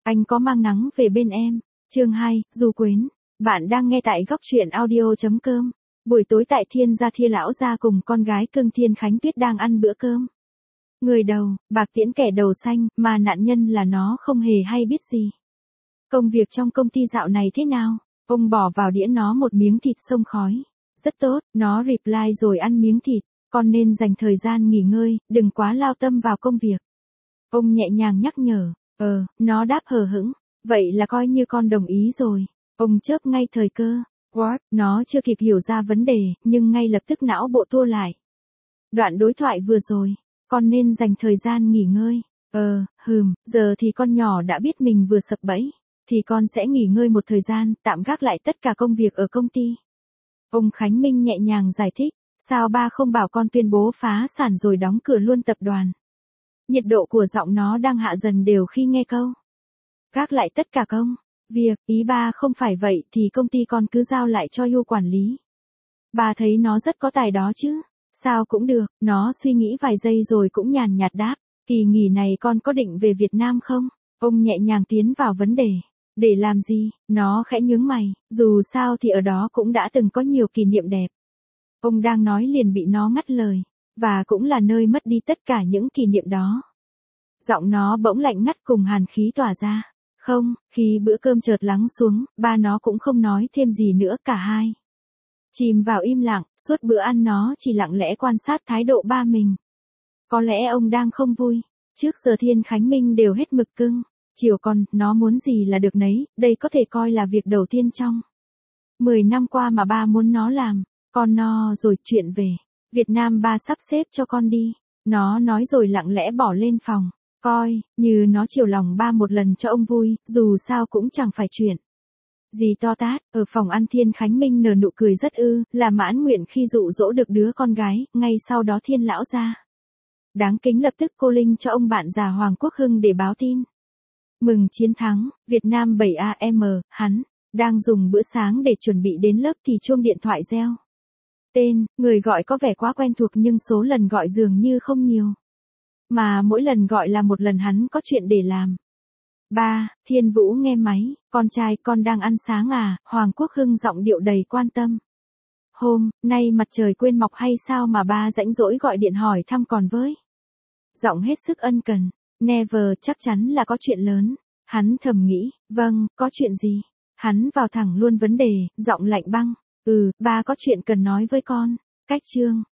Anh có mang nắng về bên em. Chương 2, Du Quyến. Bạn đang nghe tại góc truyện audio.com. Buổi tối tại Thiên gia, Thiên lão gia cùng con gái cưng Thiên Khánh Tuyết đang ăn bữa cơm. Người đầu, bạc tiễn kẻ đầu xanh, mà nạn nhân là nó không hề hay biết gì. Công việc trong công ty dạo này thế nào? Ông bỏ vào đĩa nó một miếng thịt xông khói. Rất tốt, nó reply rồi ăn miếng thịt. Con nên dành thời gian nghỉ ngơi, đừng quá lao tâm vào công việc. Ông nhẹ nhàng nhắc nhở. Nó đáp hờ hững. Vậy là coi như con đồng ý rồi. Ông chớp ngay thời cơ. What? Nó chưa kịp hiểu ra vấn đề, nhưng ngay lập tức não bộ tua lại. Đoạn đối thoại vừa rồi. Con nên dành thời gian nghỉ ngơi. Giờ thì con nhỏ đã biết mình vừa sập bẫy. Thì con sẽ nghỉ ngơi một thời gian, tạm gác lại tất cả công việc ở công ty. Ông Khánh Minh nhẹ nhàng giải thích. Sao ba không bảo con tuyên bố phá sản rồi đóng cửa luôn tập đoàn? Nhiệt độ của giọng nó đang hạ dần đều khi nghe câu. Gác lại tất cả công việc, ý ba không phải vậy thì công ty con cứ giao lại cho Yu quản lý. Ba thấy nó rất có tài đó chứ. Sao cũng được, nó suy nghĩ vài giây rồi cũng nhàn nhạt đáp. Kỳ nghỉ này con có định về Việt Nam không? Ông nhẹ nhàng tiến vào vấn đề. Để làm gì? Nó khẽ nhướng mày, dù sao thì ở đó cũng đã từng có nhiều kỷ niệm đẹp. Ông đang nói liền bị nó ngắt lời. Và cũng là nơi mất đi tất cả những kỷ niệm đó. Giọng nó bỗng lạnh ngắt cùng hàn khí tỏa ra. Không, khi bữa cơm chợt lắng xuống, ba nó cũng không nói thêm gì nữa cả hai. Chìm vào im lặng, suốt bữa ăn nó chỉ lặng lẽ quan sát thái độ ba mình. Có lẽ ông đang không vui. Trước giờ Thiên Khánh Minh đều hết mực cưng. Chiều con, nó muốn gì là được nấy, đây có thể coi là việc đầu tiên trong 10 năm qua mà ba muốn nó làm. Con no rồi, chuyện về Việt Nam ba sắp xếp cho con đi. Nó nói rồi lặng lẽ bỏ lên phòng. Coi, như nó chiều lòng ba một lần cho ông vui, dù sao cũng chẳng phải chuyện gì to tát. Ở phòng ăn Thiên Khánh Minh nở nụ cười rất là mãn nguyện khi dụ dỗ được đứa con gái, ngay sau đó Thiên lão gia đáng kính lập tức cô linh cho ông bạn già Hoàng Quốc Hưng để báo tin. Mừng chiến thắng, Việt Nam 7AM, hắn đang dùng bữa sáng để chuẩn bị đến lớp thì chuông điện thoại reo. Tên, người gọi có vẻ quá quen thuộc nhưng số lần gọi dường như không nhiều. Mà mỗi lần gọi là một lần hắn có chuyện để làm. Ba, Thiên Vũ nghe máy, con trai con đang ăn sáng à? Hoàng Quốc Hưng giọng điệu đầy quan tâm. Hôm nay mặt trời quên mọc hay sao mà ba rãnh rỗi gọi điện hỏi thăm còn với. Giọng hết sức ân cần. Never, chắc chắn là có chuyện lớn. Hắn thầm nghĩ, vâng, có chuyện gì? Hắn vào thẳng luôn vấn đề, giọng lạnh băng. Ba có chuyện cần nói với con. Cách chương.